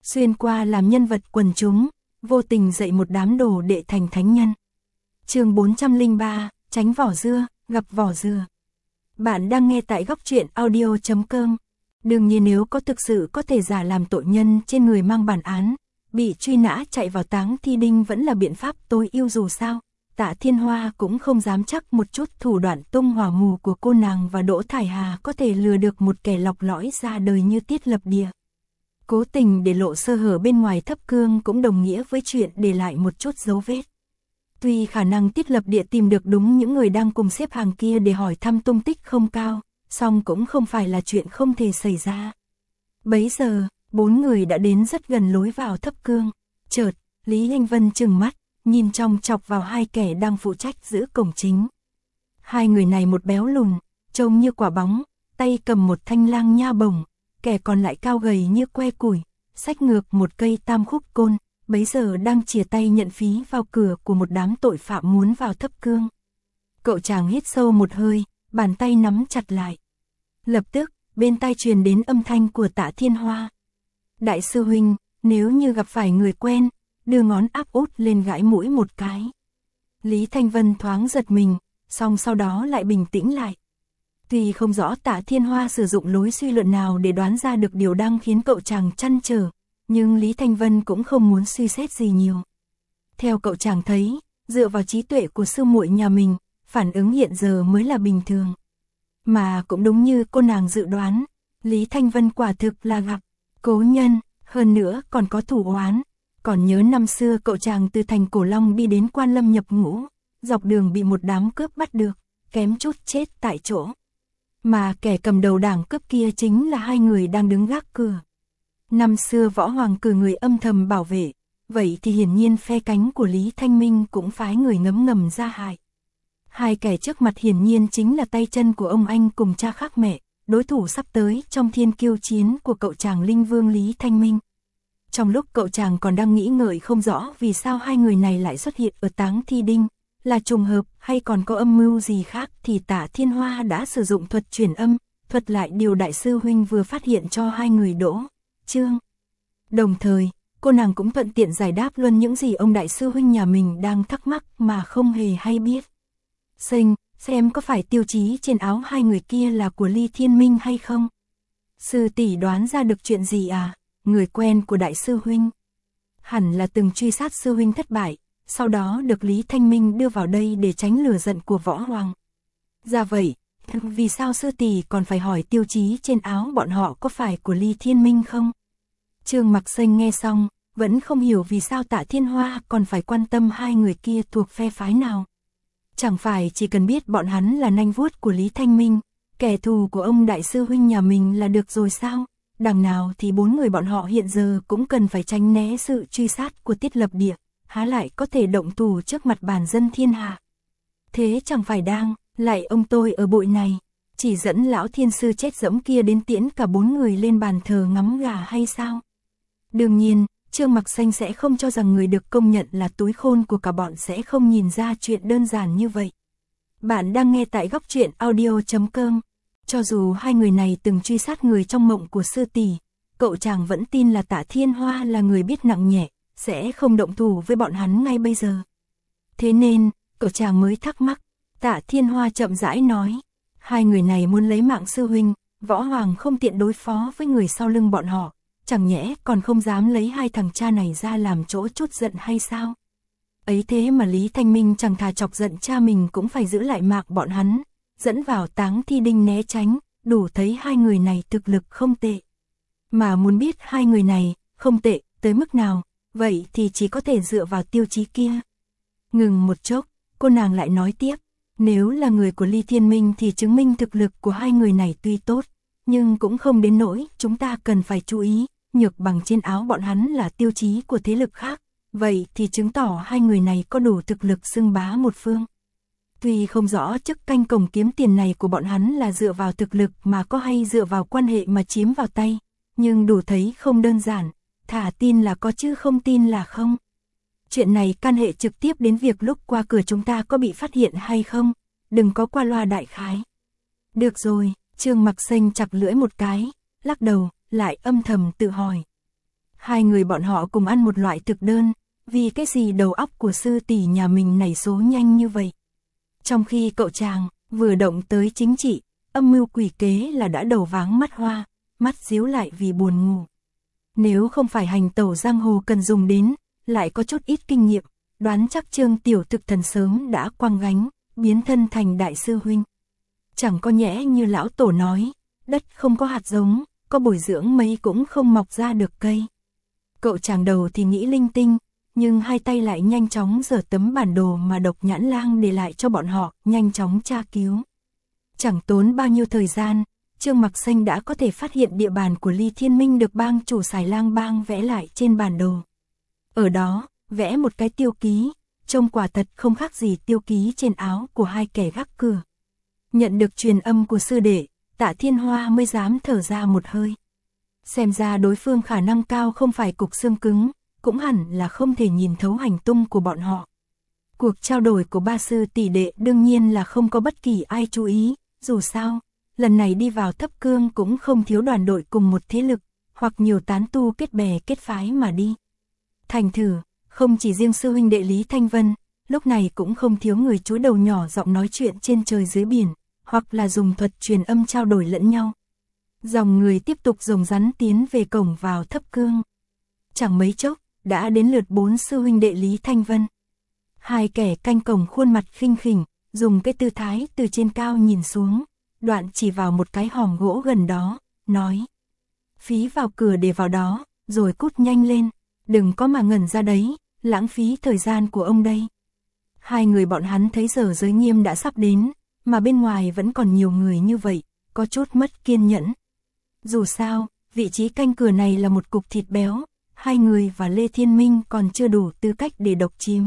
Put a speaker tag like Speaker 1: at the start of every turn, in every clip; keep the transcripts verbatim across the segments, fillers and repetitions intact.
Speaker 1: xuyên qua làm nhân vật quần chúng, vô tình dạy một đám đồ đệ thành thánh nhân. Chương bốn trăm lẻ ba, tránh vỏ dưa, gặp vỏ dừa. Bạn đang nghe tại góc truyện audio chấm com. Đương nhiên nếu có thực sự có thể giả làm tội nhân trên người mang bản án, bị truy nã chạy vào táng thi đinh vẫn là biện pháp tối ưu, dù sao Tạ Thiên Hoa cũng không dám chắc một chút thủ đoạn tung hỏa mù của cô nàng và Đỗ Thải Hà có thể lừa được một kẻ lọc lõi ra đời như Tiết Lập Địa. Cố tình để lộ sơ hở bên ngoài thấp cương cũng đồng nghĩa với chuyện để lại một chút dấu vết. Tuy khả năng Tiết Lập Địa tìm được đúng những người đang cùng xếp hàng kia để hỏi thăm tung tích không cao, song cũng không phải là chuyện không thể xảy ra. Bấy giờ, bốn người đã đến rất gần lối vào thấp cương. Chợt, Lý Anh Vân trừng mắt, nhìn trong chọc vào hai kẻ đang phụ trách giữ cổng chính. Hai người này một béo lùn, trông như quả bóng, tay cầm một thanh lang nha bổng, kẻ còn lại cao gầy như que củi, xách ngược một cây tam khúc côn, bấy giờ đang chìa tay nhận phí vào cửa của một đám tội phạm muốn vào thấp cương. Cậu chàng hít sâu một hơi, bàn tay nắm chặt lại. Lập tức, bên tai truyền đến âm thanh của Tạ Thiên Hoa. Đại sư huynh, nếu như gặp phải người quen, đưa ngón áp út lên gãi mũi một cái. Lý Thanh Vân thoáng giật mình, song sau đó lại bình tĩnh lại. Tuy không rõ Tạ Thiên Hoa sử dụng lối suy luận nào để đoán ra được điều đang khiến cậu chàng trăn trở, nhưng Lý Thanh Vân cũng không muốn suy xét gì nhiều. Theo cậu chàng thấy, dựa vào trí tuệ của sư muội nhà mình, phản ứng hiện giờ mới là bình thường. Mà cũng đúng như cô nàng dự đoán, Lý Thanh Vân quả thực là gặp cố nhân, hơn nữa còn có thủ oán. Còn nhớ năm xưa cậu chàng từ thành Cổ Long đi đến Quan Lâm nhập ngũ, dọc đường bị một đám cướp bắt được, kém chút chết tại chỗ. Mà kẻ cầm đầu đảng cướp kia chính là hai người đang đứng gác cửa. Năm xưa Võ Hoàng cử người âm thầm bảo vệ, vậy thì hiển nhiên phe cánh của Lý Thanh Minh cũng phái người ngấm ngầm ra hại. Hai kẻ trước mặt hiển nhiên chính là tay chân của ông anh cùng cha khác mẹ, đối thủ sắp tới trong thiên kiêu chiến của cậu chàng Linh Vương Lý Thanh Minh. Trong lúc cậu chàng còn đang nghĩ ngợi không rõ vì sao hai người này lại xuất hiện ở táng thi đinh, là trùng hợp hay còn có âm mưu gì khác, thì Tạ Thiên Hoa đã sử dụng thuật chuyển âm, thuật lại điều đại sư huynh vừa phát hiện cho hai người Đỗ, Trương. Đồng thời, cô nàng cũng thuận tiện giải đáp luôn những gì ông đại sư huynh nhà mình đang thắc mắc mà không hề hay biết. Xanh, xem có phải tiêu chí trên áo hai người kia là của Ly Thiên Minh hay không? Sư tỷ đoán ra được chuyện gì à? Người quen của đại sư huynh. Hẳn là từng truy sát sư huynh thất bại, sau đó được Lý Thanh Minh đưa vào đây để tránh lửa giận của Võ Hoàng. Ra vậy, vì sao sư tỷ còn phải hỏi tiêu chí trên áo bọn họ có phải của Ly Thiên Minh không? Trương Mặc Xanh nghe xong, vẫn không hiểu vì sao Tạ Thiên Hoa còn phải quan tâm hai người kia thuộc phe phái nào. Chẳng phải chỉ cần biết bọn hắn là nanh vuốt của Lý Thanh Minh, kẻ thù của ông đại sư huynh nhà mình là được rồi sao? Đằng nào thì bốn người bọn họ hiện giờ cũng cần phải tránh né sự truy sát của Tiết Lập Địa, há lại có thể động thủ trước mặt bàn dân thiên hạ. Thế chẳng phải đang, lại ông tôi ở bụi này, chỉ dẫn lão thiên sư chết dẫm kia đến tiễn cả bốn người lên bàn thờ ngắm gà hay sao? Đương nhiên, Trương Mặc Xanh sẽ không cho rằng người được công nhận là túi khôn của cả bọn sẽ không nhìn ra chuyện đơn giản như vậy. Bạn đang nghe tại góc truyện audio chấm com. Cho dù hai người này từng truy sát người trong mộng của sư tỷ, cậu chàng vẫn tin là Tạ Thiên Hoa là người biết nặng nhẹ, sẽ không động thủ với bọn hắn ngay bây giờ. Thế nên, cậu chàng mới thắc mắc. Tạ Thiên Hoa chậm rãi nói, hai người này muốn lấy mạng sư huynh, Võ Hoàng không tiện đối phó với người sau lưng bọn họ, chẳng nhẽ còn không dám lấy hai thằng cha này ra làm chỗ chút giận hay sao? Ấy thế mà Lý Thanh Minh chẳng thà chọc giận cha mình cũng phải giữ lại mạng bọn hắn, dẫn vào táng thi đinh né tránh, đủ thấy hai người này thực lực không tệ. Mà muốn biết hai người này không tệ tới mức nào, vậy thì chỉ có thể dựa vào tiêu chí kia. Ngừng một chốc, cô nàng lại nói tiếp, nếu là người của Ly Thiên Minh thì chứng minh thực lực của hai người này tuy tốt, nhưng cũng không đến nỗi chúng ta cần phải chú ý, nhược bằng trên áo bọn hắn là tiêu chí của thế lực khác, vậy thì chứng tỏ hai người này có đủ thực lực xưng bá một phương. Tuy không rõ chức canh cổng kiếm tiền này của bọn hắn là dựa vào thực lực mà có hay dựa vào quan hệ mà chiếm vào tay, nhưng đủ thấy không đơn giản, thả tin là có chứ không tin là không. Chuyện này can hệ trực tiếp đến việc lúc qua cửa chúng ta có bị phát hiện hay không, đừng có qua loa đại khái. Được rồi, Trương Mặc Xanh chặt lưỡi một cái, lắc đầu, lại âm thầm tự hỏi. Hai người bọn họ cùng ăn một loại thực đơn, vì cái gì đầu óc của sư tỷ nhà mình nảy số nhanh như vậy. Trong khi cậu chàng vừa động tới chính trị, âm mưu quỷ kế là đã đầu váng mắt hoa, mắt díu lại vì buồn ngủ. Nếu không phải hành tẩu giang hồ cần dùng đến, lại có chút ít kinh nghiệm, đoán chắc Trương Tiểu Thực Thần sớm đã quăng gánh, biến thân thành đại sư huynh. Chẳng có nhẽ như lão tổ nói, đất không có hạt giống, có bồi dưỡng mấy cũng không mọc ra được cây. Cậu chàng đầu thì nghĩ linh tinh, nhưng hai tay lại nhanh chóng giở tấm bản đồ mà Độc Nhãn Lang để lại cho bọn họ, nhanh chóng tra cứu. Chẳng tốn bao nhiêu thời gian, Trương Mặc Xanh đã có thể phát hiện địa bàn của Ly Thiên Minh được bang chủ Xài Lang bang vẽ lại trên bản đồ. Ở đó, vẽ một cái tiêu ký, trông quả thật không khác gì tiêu ký trên áo của hai kẻ gác cửa. Nhận được truyền âm của sư đệ, Tạ Thiên Hoa mới dám thở ra một hơi. Xem ra đối phương khả năng cao không phải cục xương cứng, cũng hẳn là không thể nhìn thấu hành tung của bọn họ. Cuộc trao đổi của ba sư tỷ đệ đương nhiên là không có bất kỳ ai chú ý, dù sao, lần này đi vào Thấp Cương cũng không thiếu đoàn đội cùng một thế lực, hoặc nhiều tán tu kết bè kết phái mà đi. Thành thử, không chỉ riêng sư huynh đệ Lý Thanh Vân, lúc này cũng không thiếu người chúi đầu nhỏ giọng nói chuyện trên trời dưới biển, hoặc là dùng thuật truyền âm trao đổi lẫn nhau. Dòng người tiếp tục rồng rắn tiến về cổng vào Thấp Cương. Chẳng mấy chốc, đã đến lượt bốn sư huynh đệ Lý Thanh Vân. Hai kẻ canh cổng khuôn mặt khinh khỉnh, dùng cái tư thái từ trên cao nhìn xuống, đoạn chỉ vào một cái hòm gỗ gần đó, nói: phí vào cửa để vào đó, rồi cút nhanh lên, đừng có mà ngẩn ra đấy, lãng phí thời gian của ông đây. Hai người bọn hắn thấy giờ giới nghiêm đã sắp đến, mà bên ngoài vẫn còn nhiều người như vậy, có chút mất kiên nhẫn. Dù sao, vị trí canh cửa này là một cục thịt béo, hai người và Lê Thiên Minh còn chưa đủ tư cách để độc chiếm.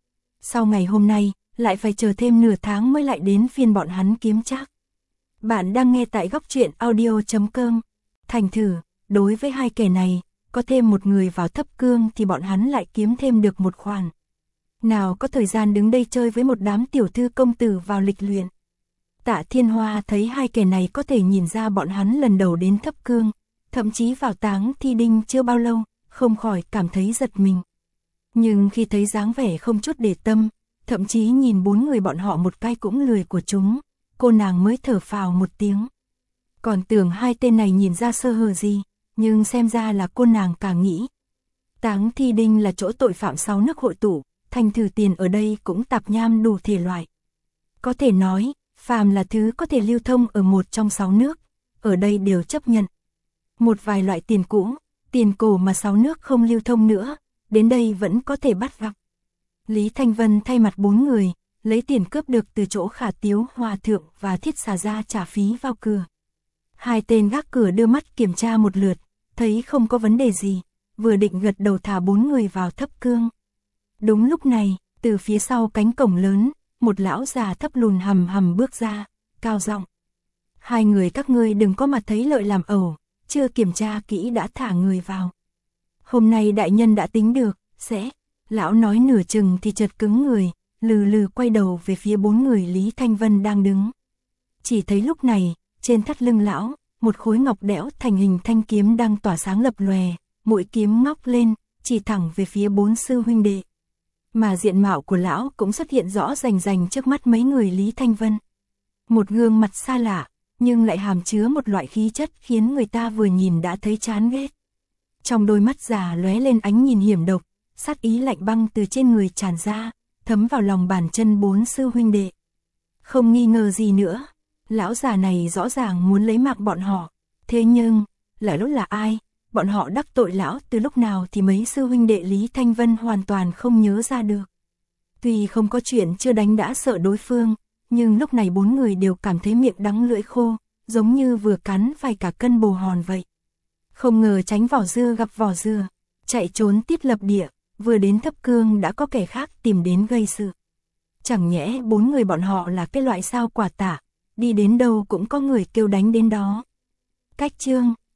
Speaker 1: Sau ngày hôm nay, lại phải chờ thêm nửa tháng mới lại đến phiên bọn hắn kiếm trác. Bạn đang nghe tại góc truyện audio chấm com. Thành thử, đối với hai kẻ này, có thêm một người vào Thấp Cương thì bọn hắn lại kiếm thêm được một khoản. Nào có thời gian đứng đây chơi với một đám tiểu thư công tử vào lịch luyện. Tạ Thiên Hoa thấy hai kẻ này có thể nhìn ra bọn hắn lần đầu đến Thấp Cương, thậm chí vào Táng Thi Đinh chưa bao lâu, không khỏi cảm thấy giật mình. Nhưng khi thấy dáng vẻ không chút để tâm, thậm chí nhìn bốn người bọn họ một cái cũng lười của chúng, cô nàng mới thở phào một tiếng. Còn tưởng hai tên này nhìn ra sơ hở gì, nhưng xem ra là cô nàng càng nghĩ. Táng Thi Đinh là chỗ tội phạm sáu nước hội tụ, thành thử tiền ở đây cũng tạp nham đủ thể loại. Có thể nói, phàm là thứ có thể lưu thông ở một trong sáu nước, ở đây đều chấp nhận. Một vài loại tiền cũ, tiền cổ mà sáu nước không lưu thông nữa, đến đây vẫn có thể bắt gặp. Lý Thanh Vân thay mặt bốn người, lấy tiền cướp được từ chỗ Khả Tiếu, Hòa Thượng và Thiết Xà ra trả phí vào cửa. Hai tên gác cửa đưa mắt kiểm tra một lượt, thấy không có vấn đề gì, vừa định gật đầu thả bốn người vào Thấp Cương. Đúng lúc này, từ phía sau cánh cổng lớn, một lão già thấp lùn hầm hầm bước ra, cao giọng: hai người các ngươi đừng có mà thấy lợi làm ẩu, chưa kiểm tra kỹ đã thả người vào. Hôm nay đại nhân đã tính được, sẽ... Lão nói nửa chừng thì chợt cứng người, lừ lừ quay đầu về phía bốn người Lý Thanh Vân đang đứng. Chỉ thấy lúc này, trên thắt lưng lão, một khối ngọc đẽo thành hình thanh kiếm đang tỏa sáng lập lòe, mũi kiếm ngóc lên, chỉ thẳng về phía bốn sư huynh đệ. Mà diện mạo của lão cũng xuất hiện rõ rành rành trước mắt mấy người Lý Thanh Vân. Một gương mặt xa lạ, nhưng lại hàm chứa một loại khí chất khiến người ta vừa nhìn đã thấy chán ghét. Trong đôi mắt già lóe lên ánh nhìn hiểm độc, sát ý lạnh băng từ trên người tràn ra, thấm vào lòng bàn chân bốn sư huynh đệ. Không nghi ngờ gì nữa, lão già này rõ ràng muốn lấy mạng bọn họ. Thế nhưng, là lúc là ai? Bọn họ đắc tội lão từ lúc nào thì mấy sư huynh đệ Lý Thanh Vân hoàn toàn không nhớ ra được. Tuy không có chuyện chưa đánh đã sợ đối phương, nhưng lúc này bốn người đều cảm thấy miệng đắng lưỡi khô, giống như vừa cắn phải cả cân bồ hòn vậy. Không ngờ tránh vỏ dưa gặp vỏ dưa, chạy trốn tiết lập địa, vừa đến Thấp Cương đã có kẻ khác tìm đến gây sự. Chẳng nhẽ bốn người bọn họ là cái loại sao quả tả, đi đến đâu cũng có người kêu đánh đến đó. Cách chương